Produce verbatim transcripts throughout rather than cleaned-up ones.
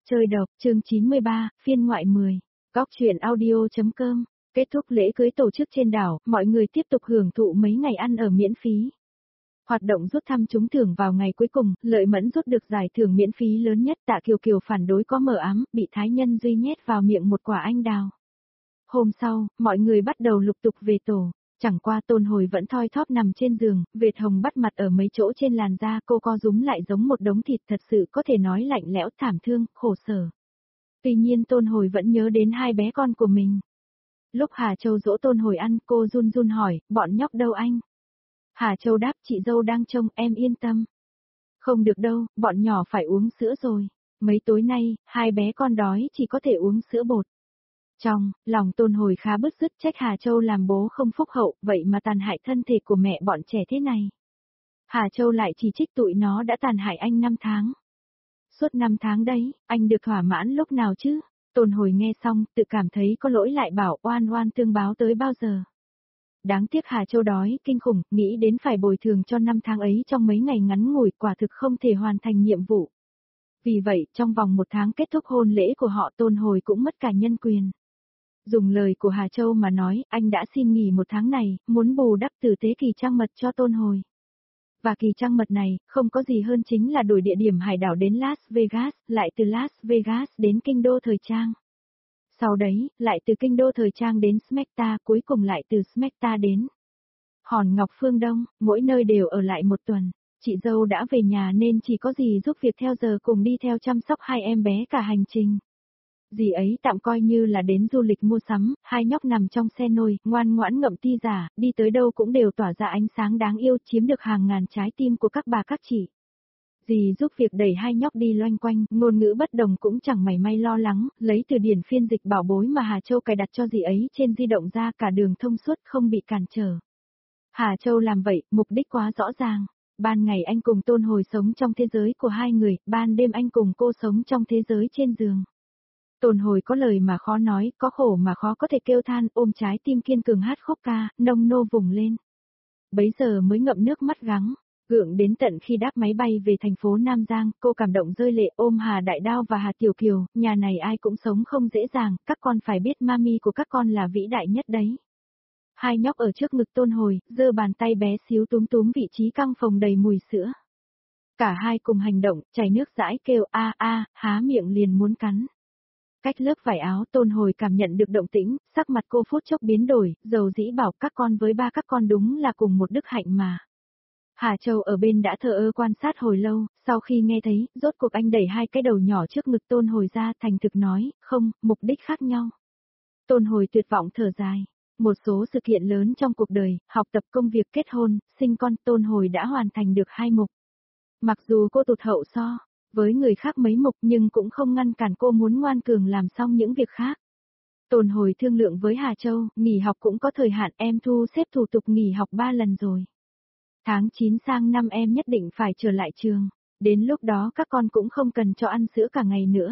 Chơi độc, chương chín mươi ba, phiên ngoại mười. Góc truyện audio.com. Kết thúc lễ cưới tổ chức trên đảo, mọi người tiếp tục hưởng thụ mấy ngày ăn ở miễn phí. Hoạt động rút thăm trúng thưởng vào ngày cuối cùng, Lợi Mẫn rút được giải thưởng miễn phí lớn nhất. Tạ Kiều Kiều phản đối có mờ ám, bị Thái Nhân Duy nhét vào miệng một quả anh đào. Hôm sau, mọi người bắt đầu lục tục về tổ. Chẳng qua Tôn Hồi vẫn thoi thóp nằm trên giường, vệt hồng bắt mặt ở mấy chỗ trên làn da, cô co rúm lại giống một đống thịt, thật sự có thể nói lạnh lẽo, thảm thương, khổ sở. Tuy nhiên Tôn Hồi vẫn nhớ đến hai bé con của mình. Lúc Hà Châu dỗ Tôn Hồi ăn, cô run run hỏi, bọn nhóc đâu anh? Hà Châu đáp, chị dâu đang trông, em yên tâm. Không được đâu, bọn nhỏ phải uống sữa rồi. Mấy tối nay, hai bé con đói chỉ có thể uống sữa bột. Trong lòng Tôn Hồi khá bứt rứt, trách Hà Châu làm bố không phúc hậu, vậy mà tàn hại thân thể của mẹ bọn trẻ thế này. Hà Châu lại chỉ trích tụi nó đã tàn hại anh năm tháng. Suốt năm tháng đấy, anh được thỏa mãn lúc nào chứ? Tôn Hồi nghe xong, tự cảm thấy có lỗi lại bảo oan oan tương báo tới bao giờ. Đáng tiếc Hà Châu đói, kinh khủng, nghĩ đến phải bồi thường cho năm tháng ấy trong mấy ngày ngắn ngủi, quả thực không thể hoàn thành nhiệm vụ. Vì vậy, trong vòng một tháng kết thúc hôn lễ của họ, Tôn Hồi cũng mất cả nhân quyền. Dùng lời của Hà Châu mà nói, anh đã xin nghỉ một tháng này, muốn bù đắp tử tế kỳ trăng mật cho Tôn Hồi. Và kỳ trăng mật này, không có gì hơn chính là đổi địa điểm hải đảo đến Las Vegas, lại từ Las Vegas đến kinh đô thời trang. Sau đấy, lại từ kinh đô thời trang đến Smecta, cuối cùng lại từ Smecta đến Hòn Ngọc Phương Đông, mỗi nơi đều ở lại một tuần. Chị dâu đã về nhà nên chỉ có dì giúp việc theo giờ cùng đi theo chăm sóc hai em bé cả hành trình. Dì ấy tạm coi như là đến du lịch mua sắm, hai nhóc nằm trong xe nôi, ngoan ngoãn ngậm ti giả, đi tới đâu cũng đều tỏa ra ánh sáng đáng yêu, chiếm được hàng ngàn trái tim của các bà các chị. Dì giúp việc đẩy hai nhóc đi loanh quanh, ngôn ngữ bất đồng cũng chẳng mảy may lo lắng, lấy từ điển phiên dịch bảo bối mà Hà Châu cài đặt cho dì ấy trên di động ra, cả đường thông suốt không bị cản trở. Hà Châu làm vậy, mục đích quá rõ ràng. Ban ngày anh cùng Tôn Hồi sống trong thế giới của hai người, ban đêm anh cùng cô sống trong thế giới trên giường. Tôn Hồi có lời mà khó nói, có khổ mà khó có thể kêu than, ôm trái tim kiên cường hát khúc ca, nông nô vùng lên. Bấy giờ mới ngậm nước mắt gắng, gượng đến tận khi đáp máy bay về thành phố Nam Giang, cô cảm động rơi lệ ôm Hà Đại Đao và Hà Tiểu Kiều, nhà này ai cũng sống không dễ dàng, các con phải biết mami của các con là vĩ đại nhất đấy. Hai nhóc ở trước ngực Tôn Hồi, giơ bàn tay bé xíu túm túm vị trí căng phồng đầy mùi sữa. Cả hai cùng hành động, chảy nước dãi kêu a a, há miệng liền muốn cắn. Cách lớp vải áo, Tôn Hồi cảm nhận được động tĩnh, sắc mặt cô phút chốc biến đổi, dầu dĩ bảo các con với ba các con đúng là cùng một đức hạnh mà. Hà Châu ở bên đã thờ ơ quan sát hồi lâu, sau khi nghe thấy, rốt cuộc anh đẩy hai cái đầu nhỏ trước ngực Tôn Hồi ra, thành thực nói, không, mục đích khác nhau. Tôn Hồi tuyệt vọng thở dài. Một số sự kiện lớn trong cuộc đời, học tập, công việc, kết hôn, sinh con, Tôn Hồi đã hoàn thành được hai mục. Mặc dù cô tụt hậu so với người khác mấy mục nhưng cũng không ngăn cản cô muốn ngoan cường làm xong những việc khác. Tôn Hồi thương lượng với Hà Châu, nghỉ học cũng có thời hạn, em thu xếp thủ tục nghỉ học ba lần rồi. Tháng chín sang năm em nhất định phải trở lại trường, đến lúc đó các con cũng không cần cho ăn sữa cả ngày nữa.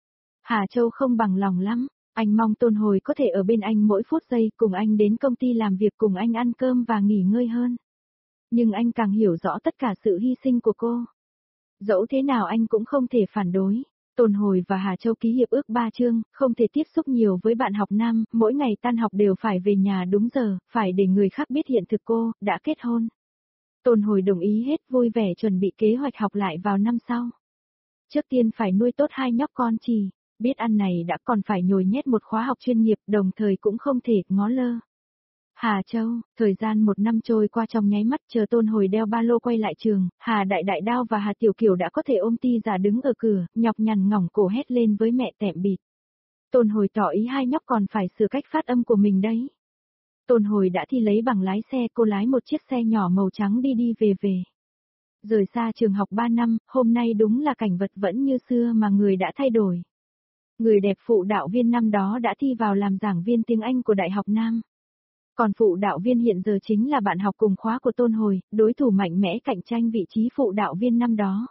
Hà Châu không bằng lòng lắm, anh mong Tôn Hồi có thể ở bên anh mỗi phút giây, cùng anh đến công ty làm việc, cùng anh ăn cơm và nghỉ ngơi hơn. Nhưng anh càng hiểu rõ tất cả sự hy sinh của cô. Dẫu thế nào anh cũng không thể phản đối. Tôn Hồi và Hà Châu ký hiệp ước ba chương, không thể tiếp xúc nhiều với bạn học nam, mỗi ngày tan học đều phải về nhà đúng giờ, phải để người khác biết hiện thực cô đã kết hôn. Tôn Hồi đồng ý hết, vui vẻ chuẩn bị kế hoạch học lại vào năm sau. Trước tiên phải nuôi tốt hai nhóc con chỉ, biết ăn này đã còn phải nhồi nhét một khóa học chuyên nghiệp, đồng thời cũng không thể ngó lơ. Hà Châu, thời gian một năm trôi qua trong nháy mắt, chờ Tôn Hồi đeo ba lô quay lại trường, Hà Đại Đại Đao và Hà Tiểu Kiều đã có thể ôm ti giả đứng ở cửa, nhọc nhằn ngỏng cổ hét lên với mẹ tẹm bịt. Tôn Hồi tỏ ý hai nhóc còn phải sửa cách phát âm của mình đấy. Tôn Hồi đã thi lấy bằng lái xe, cô lái một chiếc xe nhỏ màu trắng đi đi về về. Rời xa trường học ba năm, hôm nay đúng là cảnh vật vẫn như xưa mà người đã thay đổi. Người đẹp phụ đạo viên năm đó đã thi vào làm giảng viên tiếng Anh của Đại học Nam. Còn phụ đạo viên hiện giờ chính là bạn học cùng khóa của Tôn Hồi, đối thủ mạnh mẽ cạnh tranh vị trí phụ đạo viên năm đó.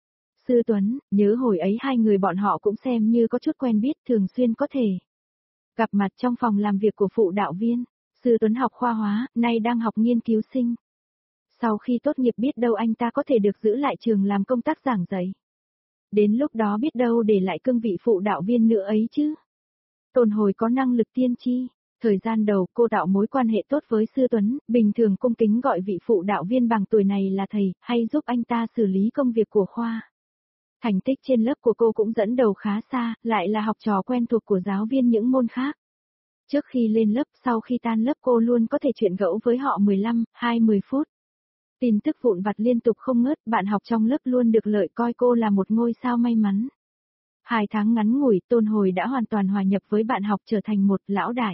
Sư Tuấn, nhớ hồi ấy hai người bọn họ cũng xem như có chút quen biết, thường xuyên có thể gặp mặt trong phòng làm việc của phụ đạo viên. Sư Tuấn học khoa hóa, nay đang học nghiên cứu sinh. Sau khi tốt nghiệp biết đâu anh ta có thể được giữ lại trường làm công tác giảng dạy. Đến lúc đó biết đâu để lại cương vị phụ đạo viên nữa ấy chứ. Tôn Hồi có năng lực tiên tri. Thời gian đầu cô tạo mối quan hệ tốt với Sư Tuấn, bình thường cung kính gọi vị phụ đạo viên bằng tuổi này là thầy, hay giúp anh ta xử lý công việc của khoa. Thành tích trên lớp của cô cũng dẫn đầu khá xa, lại là học trò quen thuộc của giáo viên những môn khác. Trước khi lên lớp, sau khi tan lớp cô luôn có thể chuyện gẫu với họ mười lăm, hai mươi phút. Tin tức vụn vặt liên tục không ngớt, bạn học trong lớp luôn được lợi coi cô là một ngôi sao may mắn. Hai tháng ngắn ngủi, Tôn Hồi đã hoàn toàn hòa nhập với bạn học trở thành một lão đại.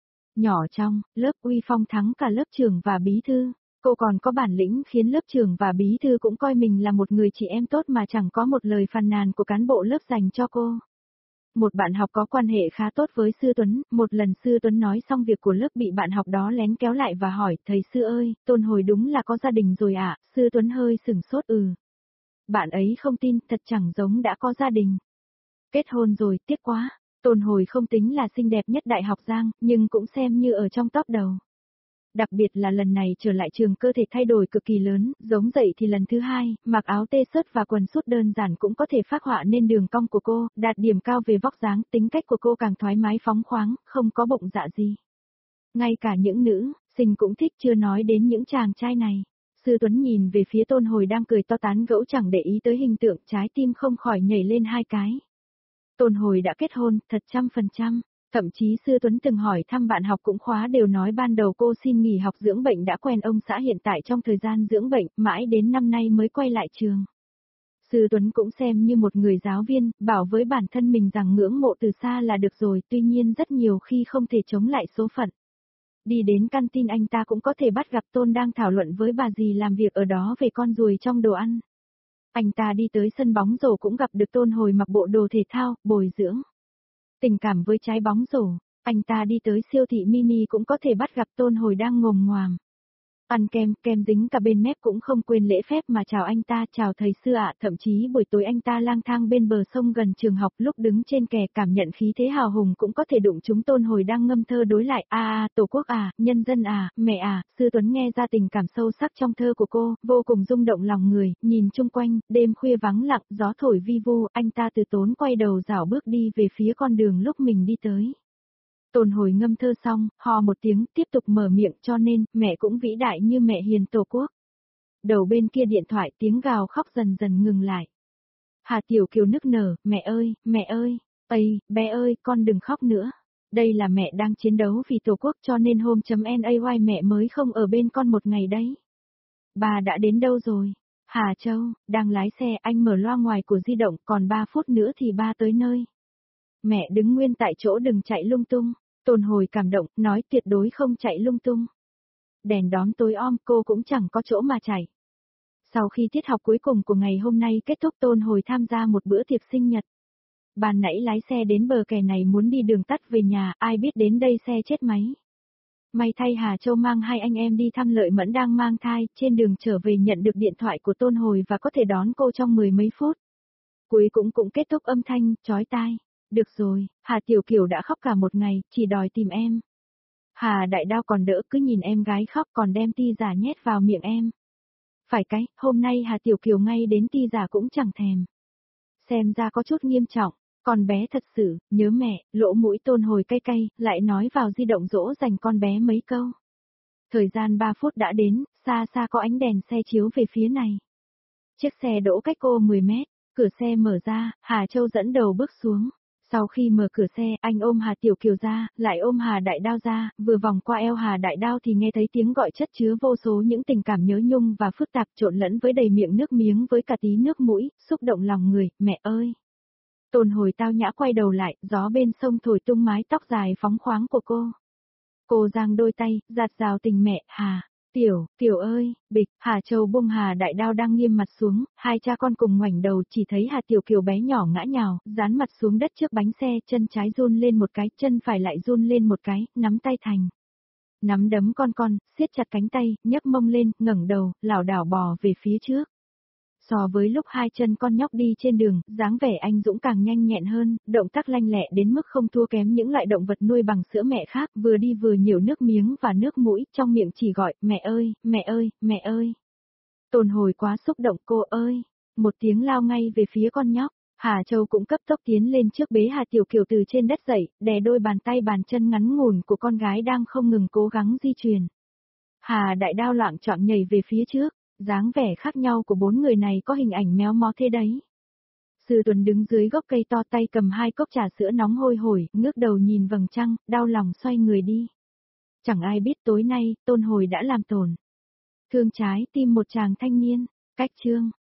Nhỏ trong, lớp uy phong thắng cả lớp trưởng và bí thư. Cô còn có bản lĩnh khiến lớp trưởng và bí thư cũng coi mình là một người chị em tốt mà chẳng có một lời phàn nàn của cán bộ lớp dành cho cô. Một bạn học có quan hệ khá tốt với Sư Tuấn, một lần Sư Tuấn nói xong việc của lớp bị bạn học đó lén kéo lại và hỏi, thầy Sư ơi, Tôn Hồi đúng là có gia đình rồi ạ, à? Sư Tuấn hơi sửng sốt ừ. Bạn ấy không tin, thật chẳng giống đã có gia đình. Kết hôn rồi, tiếc quá. Tôn Hồi không tính là xinh đẹp nhất Đại học Giang, nhưng cũng xem như ở trong top đầu. Đặc biệt là lần này trở lại trường cơ thể thay đổi cực kỳ lớn, giống dậy thì lần thứ hai, mặc áo tê-shirt và quần sút đơn giản cũng có thể phác họa nên đường cong của cô, đạt điểm cao về vóc dáng, tính cách của cô càng thoải mái phóng khoáng, không có bụng dạ gì. Ngay cả những nữ, sinh cũng thích, chưa nói đến những chàng trai này. Sư Tuấn nhìn về phía Tôn Hồi đang cười to tán gẫu chẳng để ý tới hình tượng, trái tim không khỏi nhảy lên hai cái. Tôn Hồi đã kết hôn, thật trăm phần trăm. Thậm chí Sư Tuấn từng hỏi thăm bạn học cũng khóa đều nói ban đầu cô xin nghỉ học dưỡng bệnh đã quen ông xã hiện tại trong thời gian dưỡng bệnh, mãi đến năm nay mới quay lại trường. Sư Tuấn cũng xem như một người giáo viên, bảo với bản thân mình rằng ngưỡng mộ từ xa là được rồi, tuy nhiên rất nhiều khi không thể chống lại số phận. Đi đến căn tin anh ta cũng có thể bắt gặp Tôn đang thảo luận với bà dì làm việc ở đó về con ruồi trong đồ ăn. Anh ta đi tới sân bóng rổ cũng gặp được Tôn Hồi mặc bộ đồ thể thao, bồi dưỡng tình cảm với trái bóng rổ. Anh ta đi tới siêu thị mini cũng có thể bắt gặp Tôn Hồi đang ngồm ngoàm ăn kem, kem dính cả bên mép cũng không quên lễ phép mà chào anh ta, chào thầy sư ạ, thậm chí buổi tối anh ta lang thang bên bờ sông gần trường học, lúc đứng trên kè cảm nhận khí thế hào hùng cũng có thể đụng chúng Tôn Hồi đang ngâm thơ đối lại, a a, tổ quốc à, nhân dân à, mẹ à, Sư Tuấn nghe ra tình cảm sâu sắc trong thơ của cô, vô cùng rung động lòng người, nhìn chung quanh, đêm khuya vắng lặng, gió thổi vi vu, anh ta từ tốn quay đầu dảo bước đi về phía con đường lúc mình đi tới. Tôn Hồi ngâm thơ xong, hò một tiếng, tiếp tục mở miệng, cho nên, mẹ cũng vĩ đại như mẹ hiền tổ quốc. Đầu bên kia điện thoại tiếng gào khóc dần dần ngừng lại. Hà Tiểu Kiều nức nở, mẹ ơi, mẹ ơi, ây, bé ơi, con đừng khóc nữa. Đây là mẹ đang chiến đấu vì tổ quốc cho nên hôm.nay mẹ mới không ở bên con một ngày đấy. Bà đã đến đâu rồi? Hà Châu, đang lái xe, anh mở loa ngoài của di động, còn ba phút nữa thì ba tới nơi. Mẹ đứng nguyên tại chỗ đừng chạy lung tung. Tôn Hồi cảm động, nói tuyệt đối không chạy lung tung. Đèn đóm tối om, cô cũng chẳng có chỗ mà chạy. Sau khi tiết học cuối cùng của ngày hôm nay kết thúc, Tôn Hồi tham gia một bữa tiệc sinh nhật. Ban nãy lái xe đến bờ kè này muốn đi đường tắt về nhà, ai biết đến đây xe chết máy. May thay Hà Châu mang hai anh em đi thăm Lợi Mẫn đang mang thai, trên đường trở về nhận được điện thoại của Tôn Hồi và có thể đón cô trong mười mấy phút. Cuối cũng cũng kết thúc âm thanh, chói tai. Được rồi, Hà Tiểu Kiều đã khóc cả một ngày, chỉ đòi tìm em. Hà Đại Đao còn đỡ, cứ nhìn em gái khóc còn đem ti giả nhét vào miệng em. Phải cái, hôm nay Hà Tiểu Kiều ngay đến ti giả cũng chẳng thèm. Xem ra có chút nghiêm trọng, con bé thật sự, nhớ mẹ, lỗ mũi Tôn Hồi cay cay, lại nói vào di động dỗ dành con bé mấy câu. Thời gian ba phút đã đến, xa xa có ánh đèn xe chiếu về phía này. Chiếc xe đỗ cách cô mười mét, cửa xe mở ra, Hà Châu dẫn đầu bước xuống. Sau khi mở cửa xe, anh ôm Hà Tiểu Kiều ra, lại ôm Hà Đại Đao ra, vừa vòng qua eo Hà Đại Đao thì nghe thấy tiếng gọi chất chứa vô số những tình cảm nhớ nhung và phức tạp trộn lẫn với đầy miệng nước miếng với cả tí nước mũi, xúc động lòng người, mẹ ơi. Tôn Hồi tao nhã quay đầu lại, gió bên sông thổi tung mái tóc dài phóng khoáng của cô. Cô giang đôi tay, giạt rào tình mẹ, Hà. Tiểu, Tiểu ơi, bịch, Hà Châu buông Hà Đại Đao đang nghiêm mặt xuống, hai cha con cùng ngoảnh đầu chỉ thấy Hà Tiểu Kiều bé nhỏ ngã nhào, dán mặt xuống đất trước bánh xe, chân trái run lên một cái, chân phải lại run lên một cái, nắm tay thành. Nắm đấm con con, siết chặt cánh tay, nhấc mông lên, ngẩng đầu, lảo đảo bò về phía trước. So với lúc hai chân con nhóc đi trên đường, dáng vẻ anh Dũng càng nhanh nhẹn hơn, động tác lanh lẹ đến mức không thua kém những loại động vật nuôi bằng sữa mẹ khác, vừa đi vừa nhiều nước miếng và nước mũi, trong miệng chỉ gọi, mẹ ơi, mẹ ơi, mẹ ơi. Tôn Hồi quá xúc động, cô ơi, một tiếng lao ngay về phía con nhóc. Hà Châu cũng cấp tốc tiến lên trước bế Hà Tiểu Kiều từ trên đất dậy, đè đôi bàn tay bàn chân ngắn ngủn của con gái đang không ngừng cố gắng di chuyển. Hà Đại Đao loạng choạng nhảy về phía trước, dáng vẻ khác nhau của bốn người này có hình ảnh méo mó thế đấy. Sư Tuấn đứng dưới gốc cây to tay cầm hai cốc trà sữa nóng hôi hổi, ngước đầu nhìn vầng trăng, đau lòng xoay người đi. Chẳng ai biết tối nay, Tôn Hồi đã làm tổn thương trái tim một chàng thanh niên. Cách chương